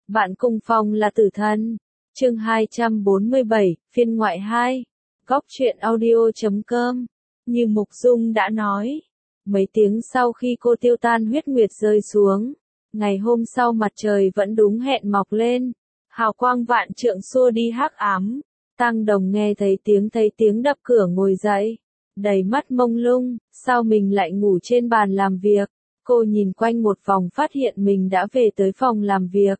Bạn cùng phòng là tử thần. Chương 247, phiên ngoại 2. Góc truyện audio.com. Như Mục Dung đã nói, mấy tiếng sau khi cô tiêu tan huyết nguyệt rơi xuống, ngày hôm sau mặt trời vẫn đúng hẹn mọc lên, hào quang vạn trượng xua đi hắc ám. Tăng Đồng nghe thấy tiếng đập cửa ngồi dậy, đầy mắt mông lung, sao mình lại ngủ trên bàn làm việc? Cô nhìn quanh một vòng phát hiện mình đã về tới phòng làm việc.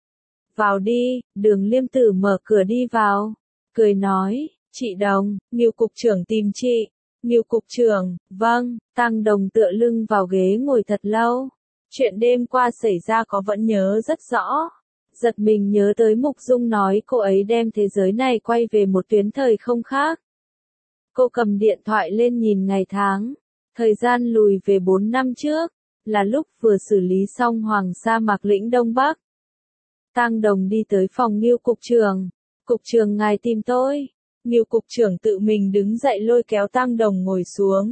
Vào đi, Đường Liêm Tử mở cửa đi vào, cười nói, chị Đồng, Ngưu cục trưởng tìm chị. Ngưu cục trưởng, vâng. Tăng Đồng tựa lưng vào ghế ngồi thật lâu. Chuyện đêm qua xảy ra có vẫn nhớ rất rõ. Giật mình nhớ tới Mục Dung nói cô ấy đem thế giới này quay về một tuyến thời không khác. Cô cầm điện thoại lên nhìn ngày tháng. Thời gian lùi về 4 năm trước, là lúc vừa xử lý xong Hoàng Sa Mạc lĩnh Đông Bắc. Tăng Đồng đi tới phòng Ngưu cục trưởng. Cục trưởng ngài tìm tôi. Ngưu cục trưởng tự mình đứng dậy lôi kéo Tăng Đồng ngồi xuống.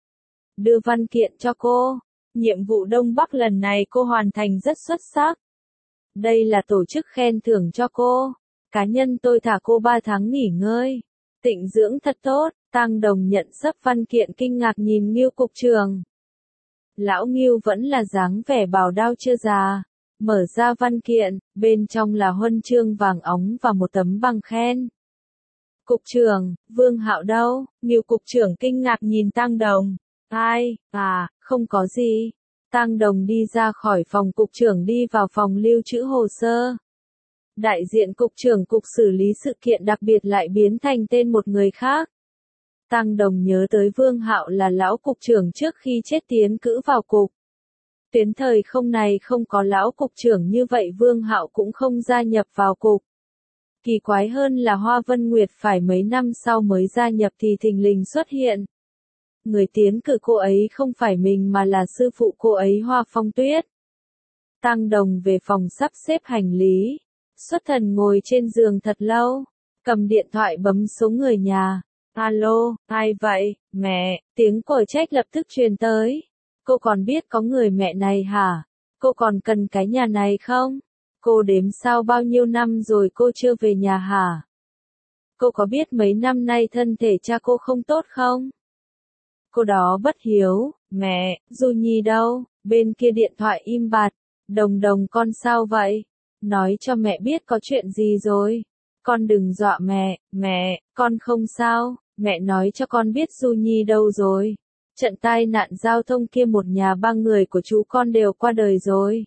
Đưa văn kiện cho cô. Nhiệm vụ Đông Bắc lần này cô hoàn thành rất xuất sắc. Đây là tổ chức khen thưởng cho cô. Cá nhân tôi thả cô 3 tháng nghỉ ngơi. Tịnh dưỡng thật tốt. Tăng Đồng nhận sấp văn kiện kinh ngạc nhìn Ngưu cục trưởng. Lão Ngưu vẫn là dáng vẻ bào đao chưa già. Mở ra văn kiện, bên trong là huân chương vàng óng và một tấm bằng khen. Cục trưởng, Vương Hạo đâu? Ngưu cục trưởng kinh ngạc nhìn Tăng Đồng. Ai, không có gì. Tăng Đồng đi ra khỏi phòng cục trưởng đi vào phòng lưu trữ hồ sơ. Đại diện cục trưởng cục xử lý sự kiện đặc biệt lại biến thành tên một người khác. Tăng Đồng nhớ tới Vương Hạo là lão cục trưởng trước khi chết tiến cử vào cục. Tuyến thời không này không có lão cục trưởng như vậy Vương Hạo cũng không gia nhập vào cục. Kỳ quái hơn là Hoa Vân Nguyệt phải mấy năm sau mới gia nhập thì thình lình xuất hiện. Người tiến cử cô ấy không phải mình mà là sư phụ cô ấy Hoa Phong Tuyết. Tăng Đồng về phòng sắp xếp hành lý. Xuất thần ngồi trên giường thật lâu. Cầm điện thoại bấm số người nhà. Alo, ai vậy, mẹ, tiếng còi trách lập tức truyền tới. Cô còn biết có người mẹ này hả? Cô còn cần cái nhà này không? Cô đếm sao bao nhiêu năm rồi cô chưa về nhà hả? Cô có biết mấy năm nay thân thể cha cô không tốt không? Cô đó bất hiếu, mẹ, Du Nhi đâu? Bên kia điện thoại im bặt. Đồng Đồng con sao vậy? Nói cho mẹ biết có chuyện gì rồi. Con đừng dọa mẹ, con không sao. Mẹ nói cho con biết Du Nhi đâu rồi. Trận tai nạn giao thông kia một nhà 3 người của chú con đều qua đời rồi.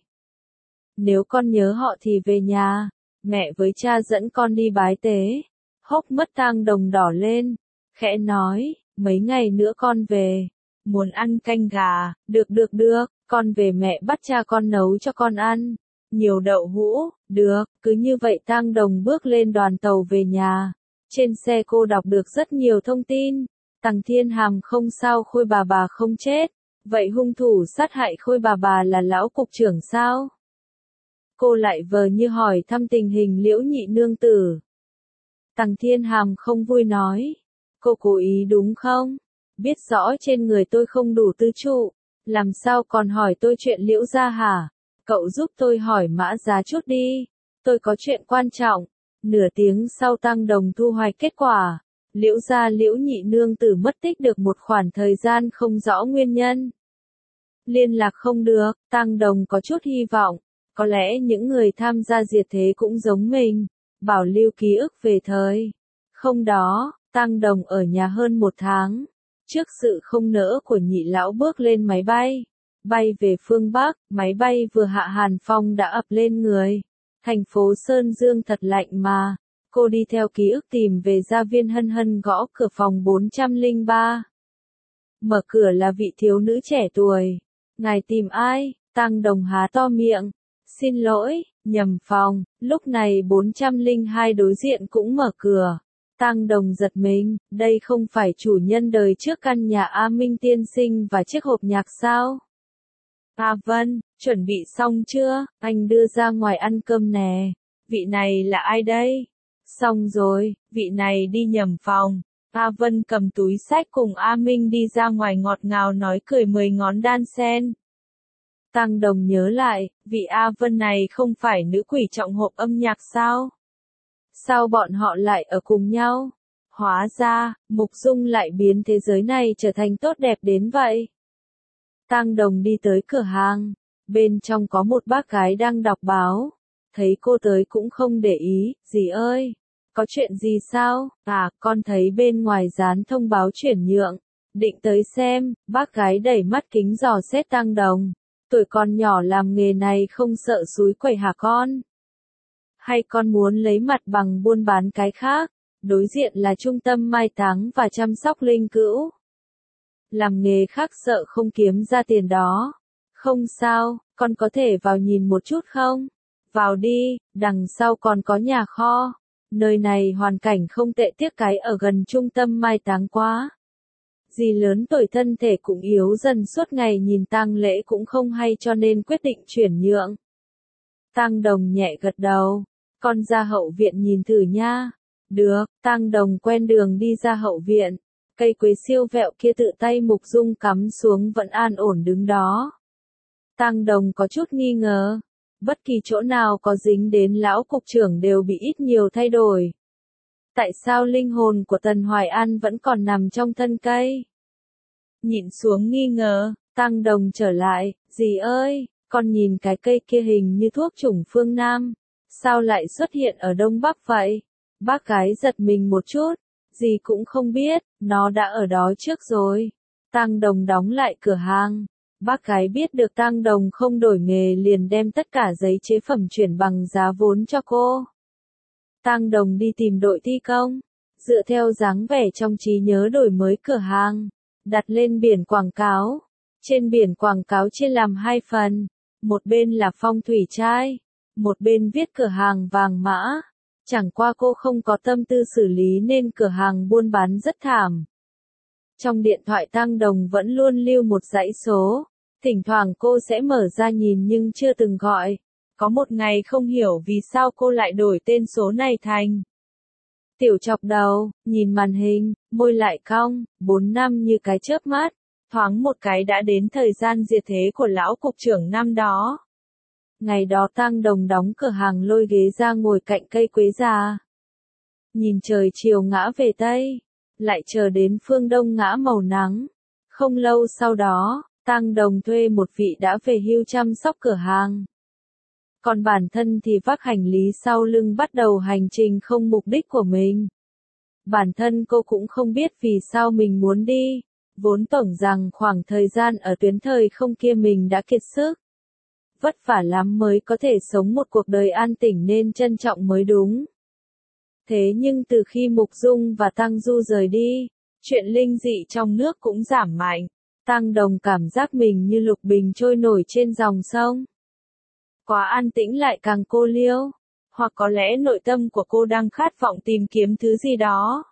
Nếu con nhớ họ thì về nhà. Mẹ với cha dẫn con đi bái tế. Hốc mắt Tang Đồng đỏ lên. Khẽ nói, mấy ngày nữa con về. Muốn ăn canh gà, được, con về mẹ bắt cha con nấu cho con ăn. Nhiều đậu hũ, được, cứ như vậy Tang Đồng bước lên đoàn tàu về nhà. Trên xe cô đọc được rất nhiều thông tin. Tằng Thiên Hàm không sao Khôi bà không chết. Vậy hung thủ sát hại Khôi bà là lão cục trưởng sao? Cô lại vờ như hỏi thăm tình hình Liễu Nhị nương tử. Tằng Thiên Hàm không vui nói. Cô cố ý đúng không? Biết rõ trên người tôi không đủ tư trụ. Làm sao còn hỏi tôi chuyện Liễu gia hả? Cậu giúp tôi hỏi Mã Giá chút đi. Tôi có chuyện quan trọng. Nửa tiếng sau Tăng Đồng thu hoạch kết quả. Liễu gia Liễu Nhị nương tử mất tích được một khoảng thời gian không rõ nguyên nhân. Liên lạc không được, Tăng Đồng có chút hy vọng. Có lẽ những người tham gia diệt thế cũng giống mình. Bảo lưu ký ức về thời. Không đó, Tăng Đồng ở nhà hơn 1 tháng. Trước sự không nỡ của nhị lão bước lên máy bay. Bay về phương Bắc, máy bay vừa hạ hàn phong đã ập lên người. Thành phố Sơn Dương thật lạnh mà. Cô đi theo ký ức tìm về gia viên Hân Hân gõ cửa phòng 403. Mở cửa là vị thiếu nữ trẻ tuổi. Ngài tìm ai? Tăng Đồng há to miệng. Xin lỗi, nhầm phòng. Lúc này 402 đối diện cũng mở cửa. Tăng Đồng giật mình, đây không phải chủ nhân đời trước căn nhà A Minh tiên sinh và chiếc hộp nhạc sao? Vân, chuẩn bị xong chưa? Anh đưa ra ngoài ăn cơm nè. Vị này là ai đây? Xong rồi, vị này đi nhầm phòng. Vân cầm túi xách cùng A Minh đi ra ngoài ngọt ngào nói cười 10 ngón đan sen. Tăng Đồng nhớ lại, vị A Vân này không phải nữ quỷ trọng hộp âm nhạc sao? Sao bọn họ lại ở cùng nhau? Hóa ra, Mục Dung lại biến thế giới này trở thành tốt đẹp đến vậy. Tăng Đồng đi tới cửa hàng. Bên trong có một bác gái đang đọc báo. Thấy cô tới cũng không để ý, dì ơi, có chuyện gì sao? À, con thấy bên ngoài dán thông báo chuyển nhượng. Định tới xem, bác gái đẩy mắt kính dò xét Tăng Đồng. Tuổi con nhỏ làm nghề này không sợ xúi quẩy hả con? Hay con muốn lấy mặt bằng buôn bán cái khác? Đối diện là trung tâm mai táng và chăm sóc linh cữu. Làm nghề khác sợ không kiếm ra tiền đó. Không sao, con có thể vào nhìn một chút không? Vào đi, đằng sau còn có nhà kho. Nơi này hoàn cảnh không tệ, tiếc cái ở gần trung tâm mai táng quá. Dì lớn tuổi thân thể cũng yếu dần, suốt ngày nhìn tang lễ cũng không hay cho nên quyết định chuyển nhượng. Tăng Đồng nhẹ gật đầu. Con ra hậu viện nhìn thử nha. Được, Tăng Đồng quen đường đi ra hậu viện. Cây quế siêu vẹo kia tự tay Mục Dung cắm xuống vẫn an ổn đứng đó. Tăng Đồng có chút nghi ngờ. Bất kỳ chỗ nào có dính đến lão cục trưởng đều bị ít nhiều thay đổi. Tại sao linh hồn của Tần Hoài An vẫn còn nằm trong thân cây? Nhìn xuống nghi ngờ, Tăng Đồng trở lại, dì ơi, con nhìn cái cây kia hình như thuốc chủng phương Nam. Sao lại xuất hiện ở Đông Bắc vậy? Bác gái giật mình một chút, dì cũng không biết, nó đã ở đó trước rồi. Tăng Đồng đóng lại cửa hàng. Bác gái biết được Tăng Đồng không đổi nghề liền đem tất cả giấy chế phẩm chuyển bằng giá vốn cho cô. Tăng Đồng đi tìm đội thi công, dựa theo dáng vẻ trong trí nhớ đổi mới cửa hàng, đặt lên biển quảng cáo. Trên biển quảng cáo chia làm hai phần, một bên là phong thủy trai, một bên viết cửa hàng vàng mã. Chẳng qua cô không có tâm tư xử lý nên cửa hàng buôn bán rất thảm. Trong điện thoại Tăng Đồng vẫn luôn lưu một dãy số, thỉnh thoảng cô sẽ mở ra nhìn nhưng chưa từng gọi. Có một ngày không hiểu vì sao cô lại đổi tên số này thành Tiểu Chọc Đầu, nhìn màn hình, môi lại cong, 4 năm như cái chớp mắt, thoáng một cái đã đến thời gian diệt thế của lão cục trưởng năm đó. Ngày đó Tăng Đồng đóng cửa hàng lôi ghế ra ngồi cạnh cây quế già. Nhìn trời chiều ngã về Tây, lại chờ đến phương Đông ngã màu nắng. Không lâu sau đó, Tăng Đồng thuê một vị đã về hưu chăm sóc cửa hàng. Còn bản thân thì vác hành lý sau lưng bắt đầu hành trình không mục đích của mình. Bản thân cô cũng không biết vì sao mình muốn đi, vốn tưởng rằng khoảng thời gian ở tuyến thời không kia mình đã kiệt sức. Vất vả lắm mới có thể sống một cuộc đời an tĩnh nên trân trọng mới đúng. Thế nhưng từ khi Mục Dung và Tăng Du rời đi, chuyện linh dị trong nước cũng giảm mạnh. Tăng Đồng cảm giác mình như lục bình trôi nổi trên dòng sông. Quá an tĩnh lại càng cô liêu, hoặc có lẽ nội tâm của cô đang khát vọng tìm kiếm thứ gì đó.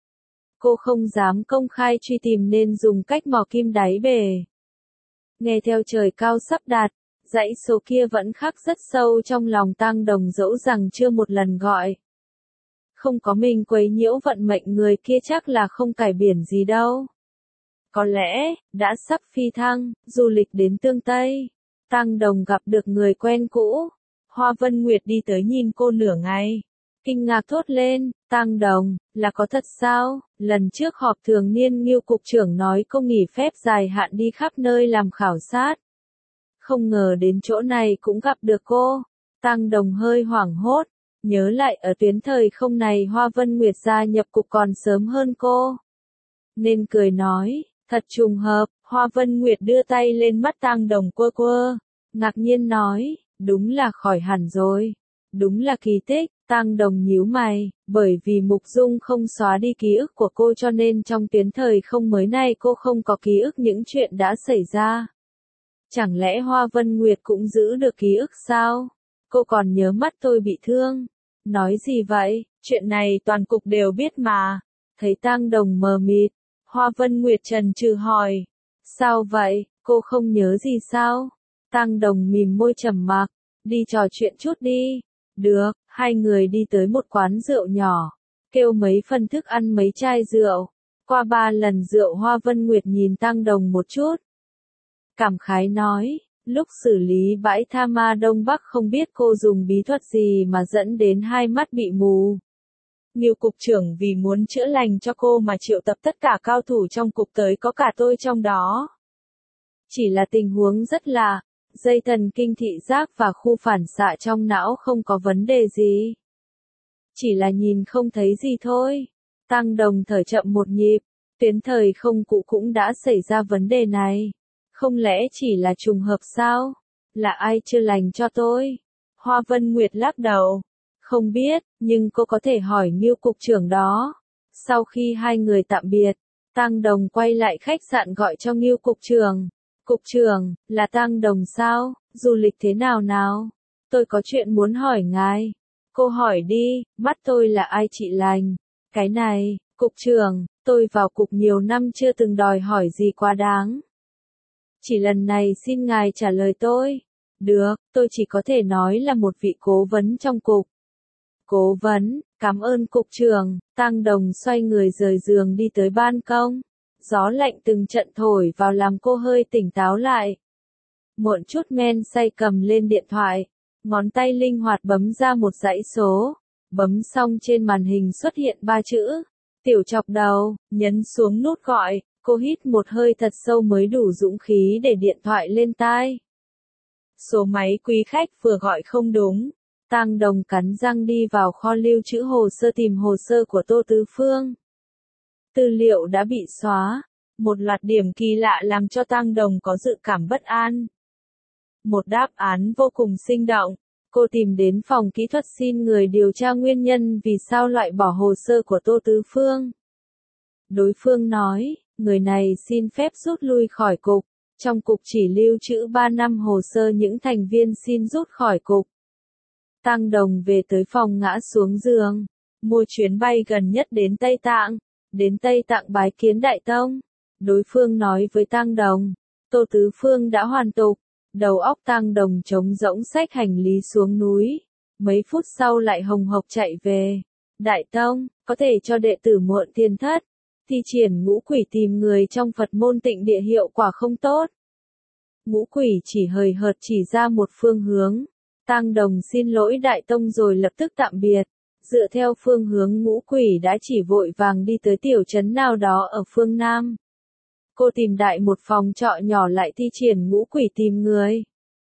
Cô không dám công khai truy tìm nên dùng cách mò kim đáy bể. Nghe theo trời cao sắp đạt, dãy số kia vẫn khắc rất sâu trong lòng Tăng Đồng dẫu rằng chưa một lần gọi. Không có mình quấy nhiễu vận mệnh người kia chắc là không cải biển gì đâu. Có lẽ, đã sắp phi thăng, du lịch đến Tương Tây. Tăng Đồng gặp được người quen cũ. Hoa Vân Nguyệt đi tới nhìn cô nửa ngày. Kinh ngạc thốt lên, Tăng Đồng, là có thật sao? Lần trước họp thường niên Ngưu cục trưởng nói cô nghỉ phép dài hạn đi khắp nơi làm khảo sát. Không ngờ đến chỗ này cũng gặp được cô. Tăng Đồng hơi hoảng hốt, nhớ lại ở tuyến thời không này Hoa Vân Nguyệt gia nhập cục còn sớm hơn cô. Nên cười nói, thật trùng hợp, Hoa Vân Nguyệt đưa tay lên mắt Tăng Đồng quơ quơ, ngạc nhiên nói, đúng là khỏi hẳn rồi. Đúng là kỳ tích, Tăng Đồng nhíu mày, bởi vì Mục Dung không xóa đi ký ức của cô cho nên trong tuyến thời không mới này cô không có ký ức những chuyện đã xảy ra. Chẳng lẽ Hoa Vân Nguyệt cũng giữ được ký ức sao? Cô còn nhớ mắt tôi bị thương. Nói gì vậy? Chuyện này toàn cục đều biết mà. Thấy Tăng Đồng mờ mịt, Hoa Vân Nguyệt chần chừ hỏi. Sao vậy? Cô không nhớ gì sao? Tăng Đồng mím môi trầm mặc. Đi trò chuyện chút đi. Được, hai người đi tới một quán rượu nhỏ. Kêu mấy phần thức ăn mấy chai rượu. Qua 3 lần rượu Hoa Vân Nguyệt nhìn Tăng Đồng một chút. Cảm khái nói, Lúc xử lý bãi tha ma Đông Bắc không biết cô dùng bí thuật gì mà dẫn đến hai mắt bị mù. Ngưu cục trưởng vì muốn chữa lành cho cô mà triệu tập tất cả cao thủ trong cục tới, có cả tôi trong đó. Chỉ là tình huống rất lạ, dây thần kinh thị giác và khu phản xạ trong não không có vấn đề gì. Chỉ là nhìn không thấy gì thôi. Tăng Đồng thở chậm một nhịp, Tuyến thời không cụ cũng đã xảy ra vấn đề này. Không lẽ chỉ là trùng hợp sao? Là ai chữa lành cho tôi? Hoa Vân Nguyệt lắc đầu. Không biết, nhưng cô có thể hỏi Ngưu cục trưởng đó. Sau khi hai người tạm biệt, Tăng Đồng quay lại khách sạn gọi cho Ngưu cục trưởng. Cục trưởng, là Tăng Đồng sao? Du lịch thế nào nào? Tôi có chuyện muốn hỏi ngài. Cô hỏi đi, mắt tôi là ai trị lành? Cái này, cục trưởng, tôi vào cục nhiều năm chưa từng đòi hỏi gì quá đáng. Chỉ lần này xin ngài trả lời tôi. Được, tôi chỉ có thể nói là một vị cố vấn trong cục. Cố vấn, cảm ơn cục trưởng. Tăng Đồng xoay người rời giường đi tới ban công. Gió lạnh từng trận thổi vào làm cô hơi tỉnh táo lại. Muộn chút men say cầm lên điện thoại. Ngón tay linh hoạt bấm ra một dãy số. Bấm xong trên màn hình xuất hiện 3 chữ. Tiểu Chọc Đầu, nhấn xuống nút gọi. Cô hít một hơi thật sâu mới đủ dũng khí để điện thoại lên tai. Số máy quý khách vừa gọi không đúng. Tăng Đồng cắn răng đi vào kho lưu trữ hồ sơ tìm hồ sơ của Tô Tứ Phương. Tư liệu đã bị xóa. Một loạt điểm kỳ lạ làm cho Tăng Đồng có dự cảm bất an. Một đáp án vô cùng sinh động. Cô tìm đến phòng kỹ thuật xin người điều tra nguyên nhân vì sao loại bỏ hồ sơ của Tô Tứ Phương. Đối phương nói, người này xin phép rút lui khỏi cục. Trong cục chỉ lưu trữ 3 năm hồ sơ những thành viên xin rút khỏi cục. Tăng Đồng về tới phòng ngã xuống giường. Mua chuyến bay gần nhất đến Tây Tạng. Đến Tây Tạng bái kiến Đại Tông. Đối phương nói với Tăng Đồng. Tô Tứ Phương đã hoàn tục. Đầu óc Tăng Đồng trống rỗng xách hành lý xuống núi. Mấy phút sau lại hồng hộc chạy về. Đại Tông, có thể cho đệ tử Muộn Thiên Thất. Thi triển ngũ quỷ tìm người trong Phật môn Tịnh Địa hiệu quả không tốt. Ngũ quỷ chỉ hời hợt chỉ ra một phương hướng. Tăng Đồng xin lỗi Đại Tông rồi lập tức tạm biệt. Dựa theo phương hướng ngũ quỷ đã chỉ vội vàng đi tới tiểu trấn nào đó ở phương Nam. Cô tìm đại một phòng trọ nhỏ lại thi triển ngũ quỷ tìm người.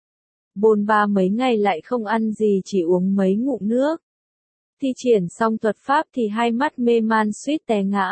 Bôn ba mấy ngày lại không ăn gì chỉ uống mấy ngụm nước. Thi triển xong thuật pháp thì hai mắt mê man suýt té ngã.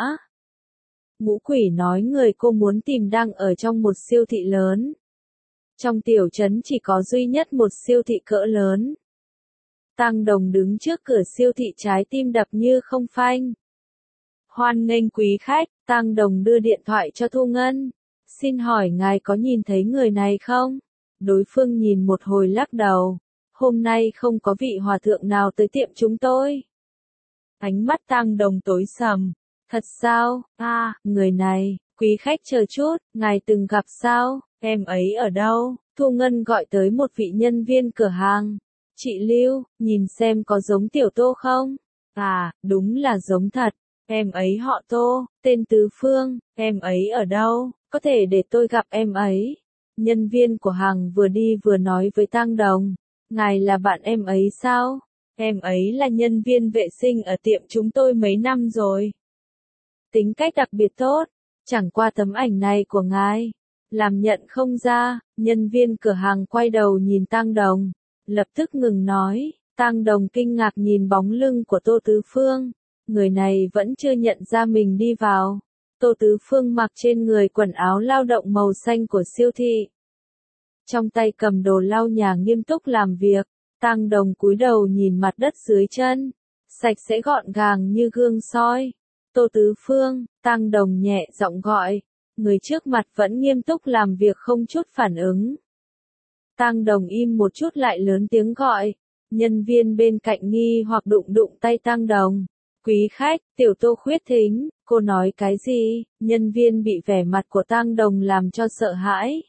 Ngũ quỷ nói người cô muốn tìm đang ở trong một siêu thị lớn. Trong tiểu trấn chỉ có duy nhất một siêu thị cỡ lớn. Tăng Đồng đứng trước cửa siêu thị trái tim đập như không phanh. Hoan nghênh quý khách, Tăng Đồng đưa điện thoại cho Thu Ngân. Xin hỏi ngài có nhìn thấy người này không? Đối phương nhìn một hồi lắc đầu. Hôm nay không có vị hòa thượng nào tới tiệm chúng tôi. Ánh mắt Tăng Đồng tối sầm. Thật sao? Người này, quý khách chờ chút, ngài từng gặp sao? Em ấy ở đâu? Thu Ngân gọi tới một vị nhân viên cửa hàng. Chị Lưu, nhìn xem có giống Tiểu Tô không? Đúng là giống thật. Em ấy họ Tô, tên Tứ Phương. Em ấy ở đâu? Có thể để tôi gặp em ấy. Nhân viên của hàng vừa đi vừa nói với Tăng Đồng. Ngài là bạn em ấy sao? Em ấy là nhân viên vệ sinh ở tiệm chúng tôi mấy năm rồi. Tính cách đặc biệt tốt. Chẳng qua tấm ảnh này của ngài. Làm nhận không ra, nhân viên cửa hàng quay đầu nhìn Tăng Đồng. Lập tức ngừng nói. Tăng Đồng kinh ngạc nhìn bóng lưng của Tô Tứ Phương. Người này vẫn chưa nhận ra mình đi vào. Tô Tứ Phương mặc trên người quần áo lao động màu xanh của siêu thị. Trong tay cầm đồ lau nhà nghiêm túc làm việc. Tăng Đồng cúi đầu nhìn mặt đất dưới chân. Sạch sẽ gọn gàng như gương soi. Tô Tứ Phương, Tăng Đồng nhẹ giọng gọi. Người trước mặt vẫn nghiêm túc làm việc không chút phản ứng. Tăng Đồng im một chút lại lớn tiếng gọi. Nhân viên bên cạnh nghi hoặc đụng tay Tăng Đồng. Quý khách, Tiểu Tô khuyết thính, cô nói cái gì? Nhân viên bị vẻ mặt của Tăng Đồng làm cho sợ hãi.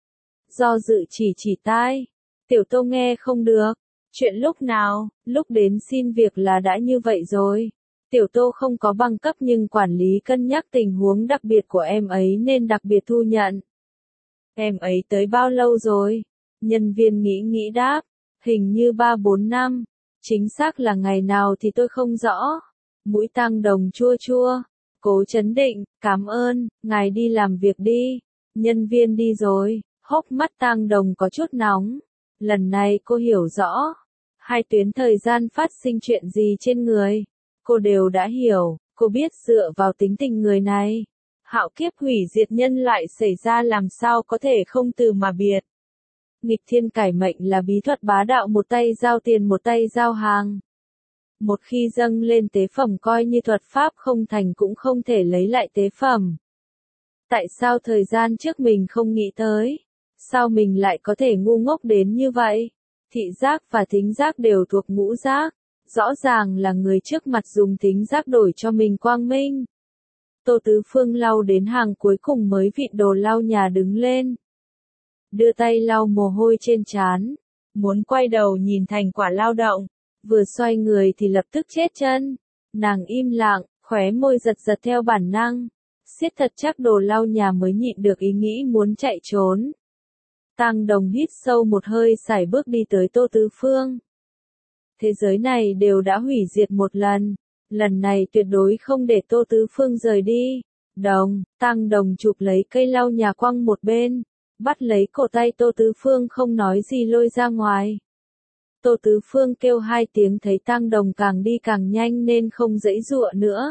Do dự chỉ tai. Tiểu Tô nghe không được. Chuyện lúc nào, lúc đến xin việc là đã như vậy rồi. Tiểu Tô không có bằng cấp nhưng quản lý cân nhắc tình huống đặc biệt của em ấy nên đặc biệt thu nhận. Em ấy tới bao lâu rồi? Nhân viên nghĩ đáp, hình như 3-4 năm, chính xác là ngày nào thì tôi không rõ. Mũi Tang Đồng chua chua, cố trấn định, cảm ơn, ngài đi làm việc đi. Nhân viên đi rồi, hốc mắt Tang Đồng có chút nóng. Lần này cô hiểu rõ, hai tuyến thời gian phát sinh chuyện gì trên người. Cô đều đã hiểu, cô biết dựa vào tính tình người này. Hạo kiếp hủy diệt nhân loại xảy ra làm sao có thể không từ mà biệt. Nghịch thiên cải mệnh là bí thuật bá đạo, một tay giao tiền một tay giao hàng. Một khi dâng lên tế phẩm coi như thuật pháp không thành cũng không thể lấy lại tế phẩm. Tại sao thời gian trước mình không nghĩ tới? Sao mình lại có thể ngu ngốc đến như vậy? Thị giác và thính giác đều thuộc ngũ giác. Rõ ràng là người trước mặt dùng thính giác đổi cho mình quang minh. Tô Tứ Phương lau đến hàng cuối cùng mới vịn đồ lau nhà đứng lên. Đưa tay lau mồ hôi trên trán. Muốn quay đầu nhìn thành quả lao động. Vừa xoay người thì lập tức chết chân. Nàng im lặng, khóe môi giật giật theo bản năng. Siết thật chắc đồ lau nhà mới nhịn được ý nghĩ muốn chạy trốn. Tang Đồng hít sâu một hơi sải bước đi tới Tô Tứ Phương. Thế giới này đều đã hủy diệt một lần. Lần này tuyệt đối không để Tô Tứ Phương rời đi. Tang Đồng chụp lấy cây lau nhà quăng một bên. Bắt lấy cổ tay Tô Tứ Phương không nói gì lôi ra ngoài. Tô Tứ Phương kêu 2 tiếng thấy Tang Đồng càng đi càng nhanh nên không giãy giụa nữa.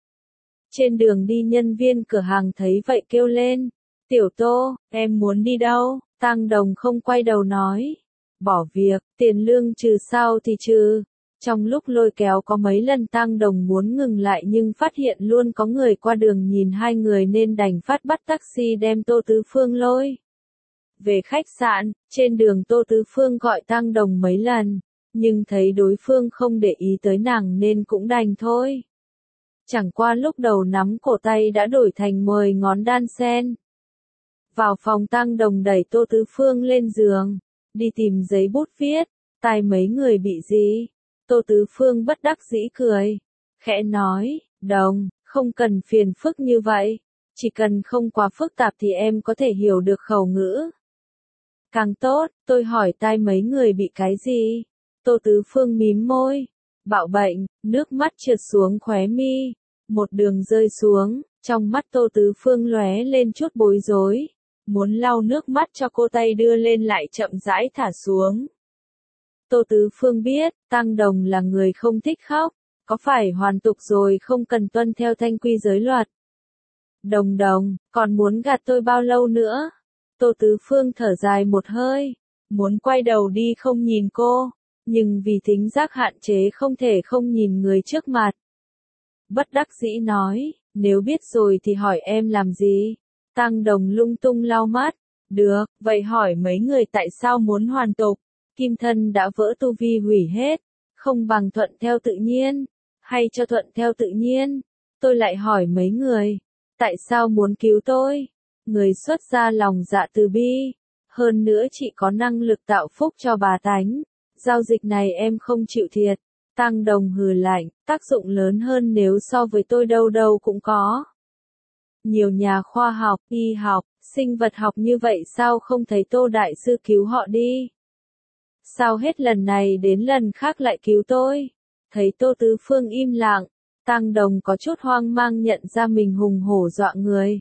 Trên đường đi nhân viên cửa hàng thấy vậy kêu lên. Tiểu Tô, em muốn đi đâu? Tang Đồng không quay đầu nói. Bỏ việc, tiền lương trừ sao thì trừ. Trong lúc lôi kéo có mấy lần Tang Đồng muốn ngừng lại nhưng phát hiện luôn có người qua đường nhìn hai người nên đành phát bắt taxi đem Tô Tứ Phương lôi về khách sạn. Trên đường Tô Tứ Phương gọi Tang Đồng mấy lần, nhưng thấy đối phương không để ý tới nàng nên cũng đành thôi. Chẳng qua lúc đầu nắm cổ tay đã đổi thành 10 ngón đan sen. Vào phòng Tang Đồng đẩy Tô Tứ Phương lên giường, đi tìm giấy bút viết, tai mấy người bị gì? Tô Tứ Phương bất đắc dĩ cười, khẽ nói, Đồng, không cần phiền phức như vậy, chỉ cần không quá phức tạp thì em có thể hiểu được khẩu ngữ. Càng tốt, tôi hỏi tai mấy người bị cái gì? Tô Tứ Phương mím môi, bạo bệnh, nước mắt trượt xuống khóe mi, một đường rơi xuống, trong mắt Tô Tứ Phương lóe lên chút bối rối, muốn lau nước mắt cho cô tay đưa lên lại chậm rãi thả xuống. Tô Tứ Phương biết, Tang Đồng là người không thích khóc, có phải hoàn tục rồi không cần tuân theo thanh quy giới luật. Đồng, còn muốn gạt tôi bao lâu nữa? Tô Tứ Phương thở dài một hơi, muốn quay đầu đi không nhìn cô, nhưng vì thính giác hạn chế không thể không nhìn người trước mặt. Bất đắc dĩ nói, nếu biết rồi thì hỏi em làm gì? Tang Đồng lung tung lau mắt, được, vậy hỏi mấy người tại sao muốn hoàn tục? Kim thân đã vỡ tu vi hủy hết, không bằng thuận theo tự nhiên, hay cho thuận theo tự nhiên? Tôi lại hỏi mấy người, tại sao muốn cứu tôi? Người xuất ra lòng dạ từ bi, hơn nữa chị có năng lực tạo phúc cho bà tánh, giao dịch này em không chịu thiệt. Tang Đồng hừ lạnh, tác dụng lớn hơn nếu so với tôi đâu cũng có. Nhiều nhà khoa học, y học, sinh vật học như vậy sao không thấy Tô Đại Sư cứu họ đi? Sao hết lần này đến lần khác lại cứu tôi? Thấy Tô Tứ Phương im lặng, Tang Đồng có chút hoang mang nhận ra mình hùng hổ dọa người.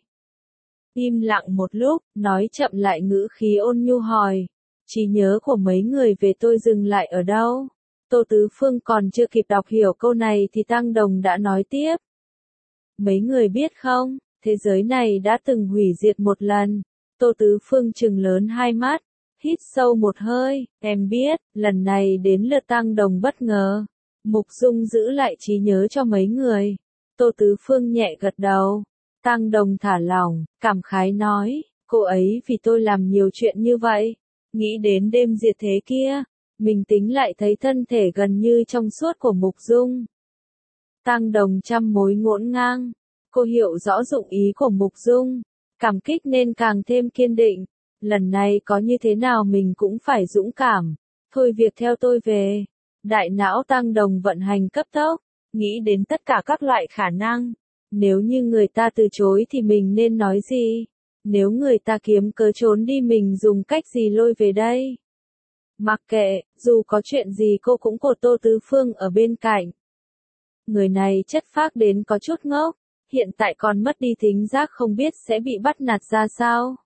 Im lặng một lúc, nói chậm lại ngữ khí ôn nhu hỏi, trí nhớ của mấy người về tôi dừng lại ở đâu? Tô Tứ Phương còn chưa kịp đọc hiểu câu này thì Tang Đồng đã nói tiếp. Mấy người biết không, thế giới này đã từng hủy diệt một lần. Tô Tứ Phương trừng lớn hai mắt, hít sâu một hơi, em biết, lần này đến lượt Tang Đồng bất ngờ. Mục Dung giữ lại trí nhớ cho mấy người. Tô Tứ Phương nhẹ gật đầu. Tang Đồng thả lỏng, cảm khái nói, cô ấy vì tôi làm nhiều chuyện như vậy. Nghĩ đến đêm diệt thế kia, mình tính lại thấy thân thể gần như trong suốt của Mục Dung. Tang Đồng trăm mối ngổn ngang, cô hiểu rõ dụng ý của Mục Dung, cảm kích nên càng thêm kiên định. Lần này có như thế nào mình cũng phải dũng cảm, thôi việc theo tôi về. Đại não Tang Đồng vận hành cấp tốc, nghĩ đến tất cả các loại khả năng. Nếu như người ta từ chối thì mình nên nói gì? Nếu người ta kiếm cớ trốn đi mình dùng cách gì lôi về đây? Mặc kệ, dù có chuyện gì cô cũng cột Tô Tứ Phương ở bên cạnh. Người này chất phác đến có chút ngốc, hiện tại còn mất đi thính giác không biết sẽ bị bắt nạt ra sao.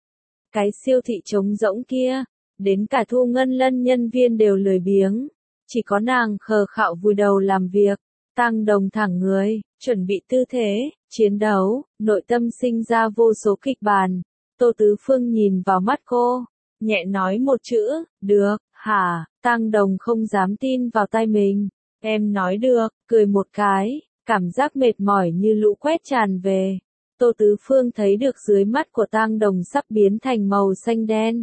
Cái siêu thị trống rỗng kia, đến cả Thu Ngân Lân nhân viên đều lười biếng, chỉ có nàng khờ khạo vùi đầu làm việc. Tăng Đồng thẳng người, chuẩn bị tư thế, chiến đấu, nội tâm sinh ra vô số kịch bản. Tô Tứ Phương nhìn vào mắt cô, nhẹ nói một chữ, được, hả? Tăng Đồng không dám tin vào tai mình. Em nói được, cười một cái, cảm giác mệt mỏi như lũ quét tràn về. Tô Tứ Phương thấy được dưới mắt của Tăng Đồng sắp biến thành màu xanh đen.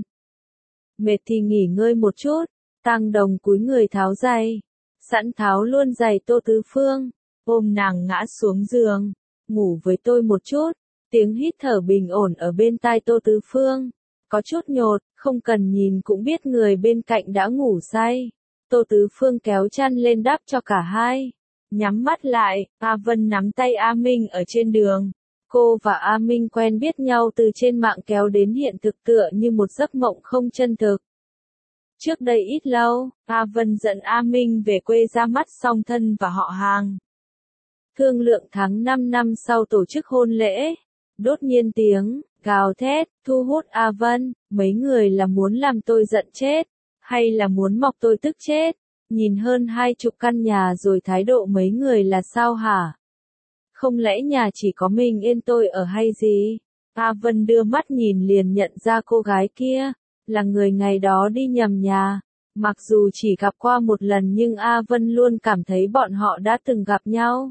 Mệt thì nghỉ ngơi một chút, Tăng Đồng cúi người tháo giày. Sẵn tháo luôn giày Tô Tứ Phương, ôm nàng ngã xuống giường, ngủ với tôi một chút. Tiếng hít thở bình ổn ở bên tai Tô Tứ Phương, có chút nhột, không cần nhìn cũng biết người bên cạnh đã ngủ say. Tô Tứ Phương kéo chăn lên đắp cho cả hai, nhắm mắt lại. A Vân nắm tay A Minh ở trên đường. Cô và A Minh quen biết nhau từ trên mạng kéo đến hiện thực tựa như một giấc mộng không chân thực. Trước đây ít lâu, A Vân dẫn A Minh về quê ra mắt song thân và họ hàng. Thương lượng tháng 5 năm sau tổ chức hôn lễ. Đột nhiên tiếng gào thét thu hút A Vân, mấy người là muốn làm tôi giận chết, hay là muốn mọc tôi tức chết? Nhìn hơn 20 căn nhà rồi thái độ mấy người là sao hả? Không lẽ nhà chỉ có mình yên tôi ở hay gì? A Vân đưa mắt nhìn liền nhận ra cô gái kia là người ngày đó đi nhầm nhà. Mặc dù chỉ gặp qua một lần nhưng A Vân luôn cảm thấy bọn họ đã từng gặp nhau.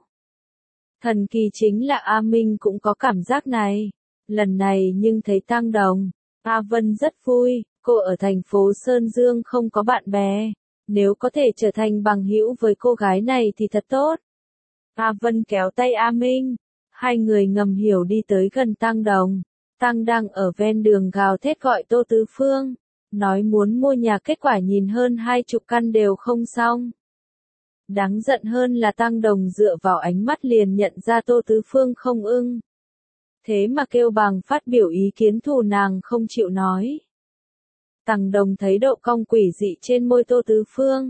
Thần kỳ chính là A Minh cũng có cảm giác này. Lần này nhưng thấy Tăng Đồng, A Vân rất vui, cô ở thành phố Sơn Dương không có bạn bè. Nếu có thể trở thành bằng hữu với cô gái này thì thật tốt. A Vân kéo tay A Minh, hai người ngầm hiểu đi tới gần Tăng Đồng. Tăng đang ở ven đường gào thét gọi Tô Tứ Phương, nói muốn mua nhà kết quả nhìn hơn 20 căn đều không xong. Đáng giận hơn là Tăng Đồng dựa vào ánh mắt liền nhận ra Tô Tứ Phương không ưng. Thế mà kêu bằng phát biểu ý kiến thù nàng không chịu nói. Tăng Đồng thấy độ cong quỷ dị trên môi Tô Tứ Phương.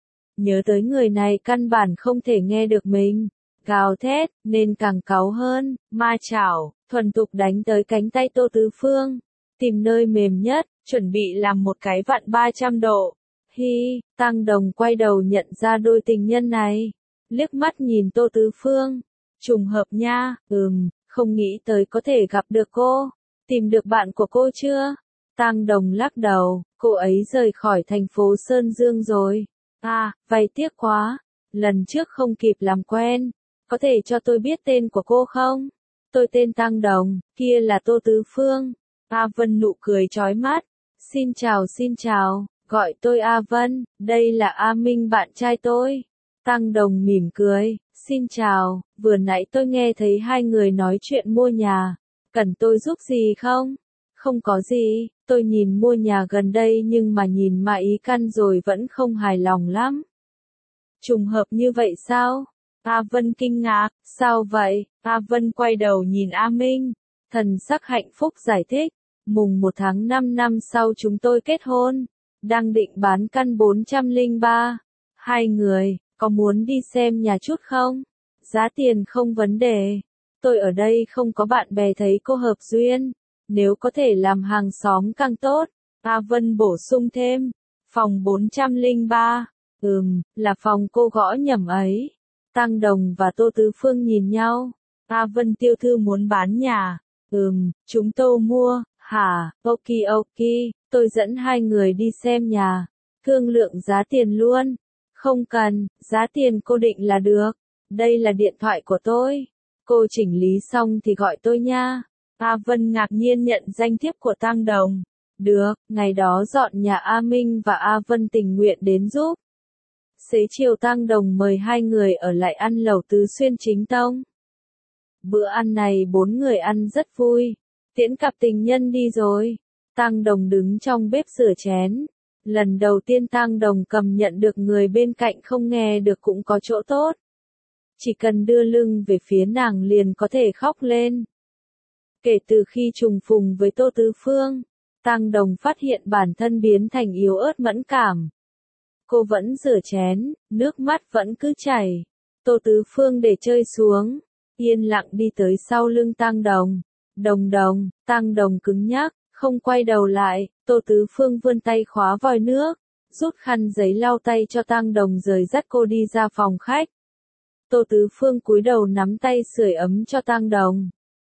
Nhớ tới người này căn bản không thể nghe được mình. Gào thét, nên càng cáu hơn, ma chảo, thuần tục đánh tới cánh tay Tô Tứ Phương. Tìm nơi mềm nhất, chuẩn bị làm một cái vặn 300 độ. Hi, Tăng Đồng quay đầu nhận ra đôi tình nhân này. Liếc mắt nhìn Tô Tứ Phương. Trùng hợp nha, không nghĩ tới có thể gặp được cô. Tìm được bạn của cô chưa? Tăng Đồng lắc đầu, cô ấy rời khỏi thành phố Sơn Dương rồi. À, vậy tiếc quá. Lần trước không kịp làm quen. Có thể cho tôi biết tên của cô không? Tôi tên Tăng Đồng, kia là Tô Tứ Phương. A Vân nụ cười chói mắt. Xin chào, gọi tôi A Vân, đây là A Minh bạn trai tôi. Tăng Đồng mỉm cười, xin chào, vừa nãy tôi nghe thấy hai người nói chuyện mua nhà. Cần tôi giúp gì không? Không có gì, tôi nhìn mua nhà gần đây nhưng mà nhìn mà ý căn rồi vẫn không hài lòng lắm. Trùng hợp như vậy sao? A Vân kinh ngạc, sao vậy? A Vân quay đầu nhìn A Minh, thần sắc hạnh phúc giải thích, mùng 1 tháng 5 năm sau chúng tôi kết hôn, đang định bán căn 403. Hai người, có muốn đi xem nhà chút không? Giá tiền không vấn đề. Tôi ở đây không có bạn bè thấy cô hợp duyên, nếu có thể làm hàng xóm càng tốt. A Vân bổ sung thêm, phòng 403. Là phòng cô gõ nhầm ấy. Tăng Đồng và Tô Tứ Phương nhìn nhau. A Vân tiểu thư muốn bán nhà. Chúng tôi mua, hả? Ok, tôi dẫn hai người đi xem nhà. Thương lượng giá tiền luôn. Không cần, giá tiền cô định là được. Đây là điện thoại của tôi. Cô chỉnh lý xong thì gọi tôi nha. A Vân ngạc nhiên nhận danh thiếp của Tăng Đồng. Được, ngày đó dọn nhà A Minh và A Vân tình nguyện đến giúp. Xế chiều Tăng Đồng mời hai người ở lại ăn lẩu Tứ Xuyên Chính Tông. Bữa ăn này 4 người ăn rất vui. Tiễn cặp tình nhân đi rồi. Tăng Đồng đứng trong bếp rửa chén. Lần đầu tiên Tăng Đồng cầm nhận được người bên cạnh không nghe được cũng có chỗ tốt. Chỉ cần đưa lưng về phía nàng liền có thể khóc lên. Kể từ khi trùng phùng với Tô Tứ Phương, Tang Đồng phát hiện bản thân biến thành yếu ớt mẫn cảm. Cô vẫn rửa chén, nước mắt vẫn cứ chảy. Tô Tứ Phương để chơi xuống, yên lặng đi tới sau lưng Tang Đồng. Đồng đồng, Tang Đồng cứng nhắc, không quay đầu lại. Tô Tứ Phương vươn tay khóa vòi nước, rút khăn giấy lau tay cho Tang Đồng rồi dắt cô đi ra phòng khách. Tô Tứ Phương cúi đầu nắm tay sưởi ấm cho Tang Đồng.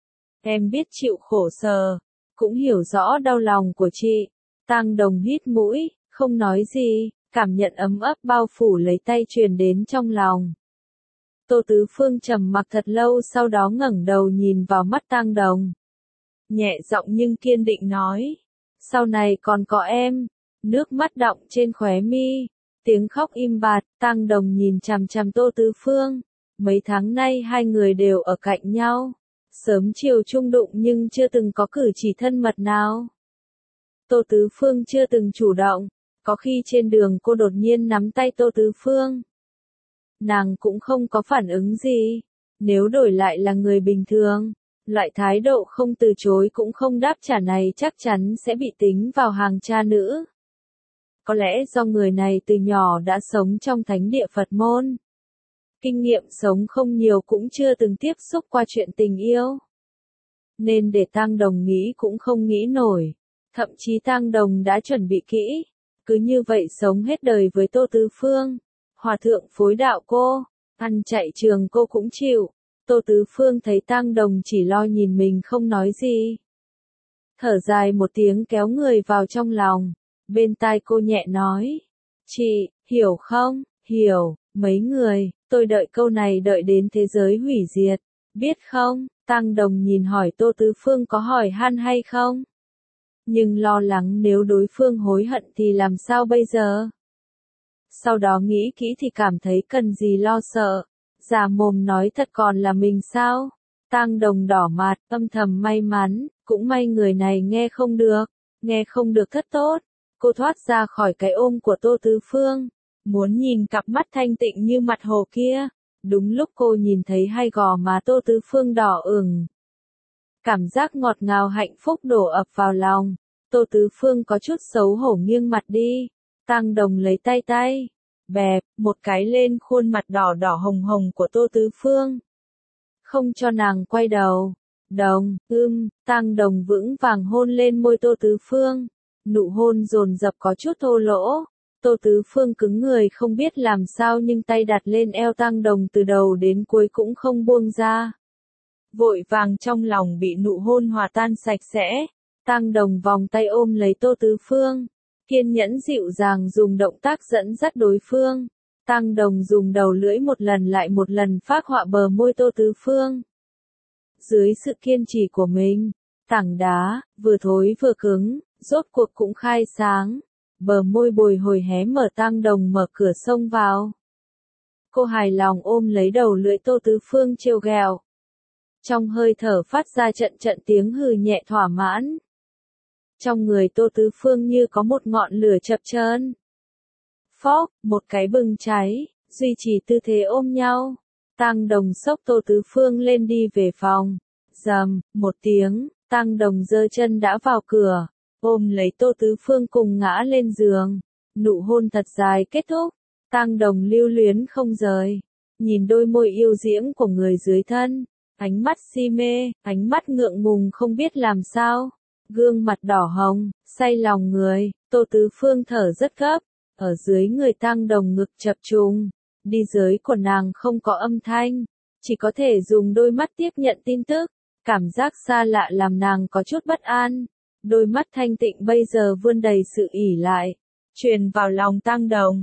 Em biết chịu khổ sở, cũng hiểu rõ đau lòng của chị. Tang Đồng hít mũi, không nói gì, cảm nhận ấm áp bao phủ lấy tay truyền đến trong lòng. Tô Tứ Phương trầm mặc thật lâu, sau đó ngẩng đầu nhìn vào mắt Tang Đồng. Nhẹ giọng nhưng kiên định nói, sau này còn có em. Nước mắt đọng trên khóe mi, tiếng khóc im bặt. Tang Đồng nhìn chằm chằm Tô Tứ Phương. Mấy tháng nay hai người đều ở cạnh nhau, sớm chiều chung đụng nhưng chưa từng có cử chỉ thân mật nào. Tô Tứ Phương chưa từng chủ động, có khi trên đường cô đột nhiên nắm tay Tô Tứ Phương. Nàng cũng không có phản ứng gì. Nếu đổi lại là người bình thường, loại thái độ không từ chối cũng không đáp trả này chắc chắn sẽ bị tính vào hàng cha nữ. Có lẽ do người này từ nhỏ đã sống trong thánh địa Phật môn. Kinh nghiệm sống không nhiều, cũng chưa từng tiếp xúc qua chuyện tình yêu. Nên để Tang Đồng nghĩ cũng không nghĩ nổi. Thậm chí Tang Đồng đã chuẩn bị kỹ. Cứ như vậy sống hết đời với Tô Tứ Phương. Hòa thượng phối đạo cô, ăn chạy trường cô cũng chịu. Tô Tứ Phương thấy Tang Đồng chỉ lo nhìn mình không nói gì. Thở dài một tiếng kéo người vào trong lòng. Bên tai cô nhẹ nói. Chị, hiểu không? Hiểu, mấy người, tôi đợi câu này đợi đến thế giới hủy diệt. Biết không? Tang Đồng nhìn hỏi Tô Tứ Phương có hỏi han hay không? Nhưng lo lắng nếu đối phương hối hận thì làm sao bây giờ? Sau đó nghĩ kỹ thì cảm thấy cần gì lo sợ. Già mồm nói thật còn là mình sao? Tang Đồng đỏ mặt, âm thầm may mắn, cũng may người này nghe không được thất tốt. Cô thoát ra khỏi cái ôm của Tô Tứ Phương, muốn nhìn cặp mắt thanh tịnh như mặt hồ kia. Đúng lúc cô nhìn thấy hai gò má Tô Tứ Phương đỏ ửng. Cảm giác ngọt ngào hạnh phúc đổ ập vào lòng. Tô Tứ Phương có chút xấu hổ nghiêng mặt đi. Tang Đồng lấy tay, bẹp, một cái lên khuôn mặt đỏ đỏ hồng hồng của Tô Tứ Phương. Không cho nàng quay đầu. Tang Đồng vững vàng hôn lên môi Tô Tứ Phương. Nụ hôn dồn dập có chút thô lỗ. Tô Tứ Phương cứng người không biết làm sao nhưng tay đặt lên eo Tang Đồng từ đầu đến cuối cũng không buông ra. Vội vàng trong lòng bị nụ hôn hòa tan sạch sẽ. Tang Đồng vòng tay ôm lấy Tô Tứ Phương. Kiên nhẫn dịu dàng dùng động tác dẫn dắt đối phương. Tang Đồng dùng đầu lưỡi một lần lại một lần phác họa bờ môi Tô Tứ Phương. Dưới sự kiên trì của mình, tảng đá, vừa thối vừa cứng, rốt cuộc cũng khai sáng. Bờ môi bồi hồi hé mở. Tang Đồng mở cửa xông vào. Cô hài lòng ôm lấy đầu lưỡi Tô Tứ Phương trêu ghẹo. Trong hơi thở phát ra trận trận tiếng hừ nhẹ thỏa mãn. Trong người Tô Tứ Phương như có một ngọn lửa chập chờn. Phốc, một cái bừng cháy, duy trì tư thế ôm nhau. Tang Đồng xốc Tô Tứ Phương lên đi về phòng. Rầm, một tiếng, Tang Đồng giơ chân đã vào cửa, ôm lấy Tô Tứ Phương cùng ngã lên giường. Nụ hôn thật dài kết thúc. Tang Đồng lưu luyến không rời, nhìn đôi môi yêu diễm của người dưới thân, ánh mắt si mê, ánh mắt ngượng ngùng không biết làm sao. Gương mặt đỏ hồng, say lòng người. Tô Tứ Phương thở rất gấp. Ở dưới người Tang Đồng ngực chập trùng. Đi dưới của nàng không có âm thanh, chỉ có thể dùng đôi mắt tiếp nhận tin tức. Cảm giác xa lạ làm nàng có chút bất an. Đôi mắt thanh tịnh bây giờ vươn đầy sự ỉ lại, truyền vào lòng Tang Đồng.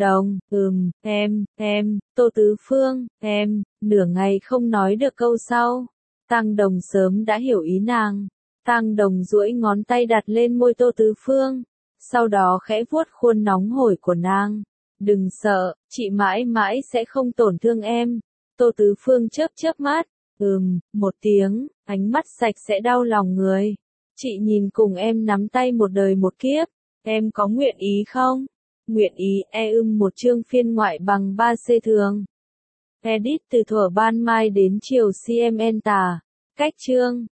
Tô Tứ Phương, nửa ngày không nói được câu sau. Tang Đồng sớm đã hiểu ý nàng. Tang Đồng duỗi ngón tay đặt lên môi Tô Tứ Phương, sau đó khẽ vuốt khuôn nóng hổi của nàng. Đừng sợ, chị mãi mãi sẽ không tổn thương em. Tô Tứ Phương chớp chớp mắt. Một tiếng, ánh mắt sạch sẽ đau lòng người. Chị nhìn cùng em nắm tay một đời một kiếp. Em có nguyện ý không? Nguyện ý. Một chương phiên ngoại bằng 3C thường. Edit từ thuở ban mai đến chiều CMN tả. Cách chương.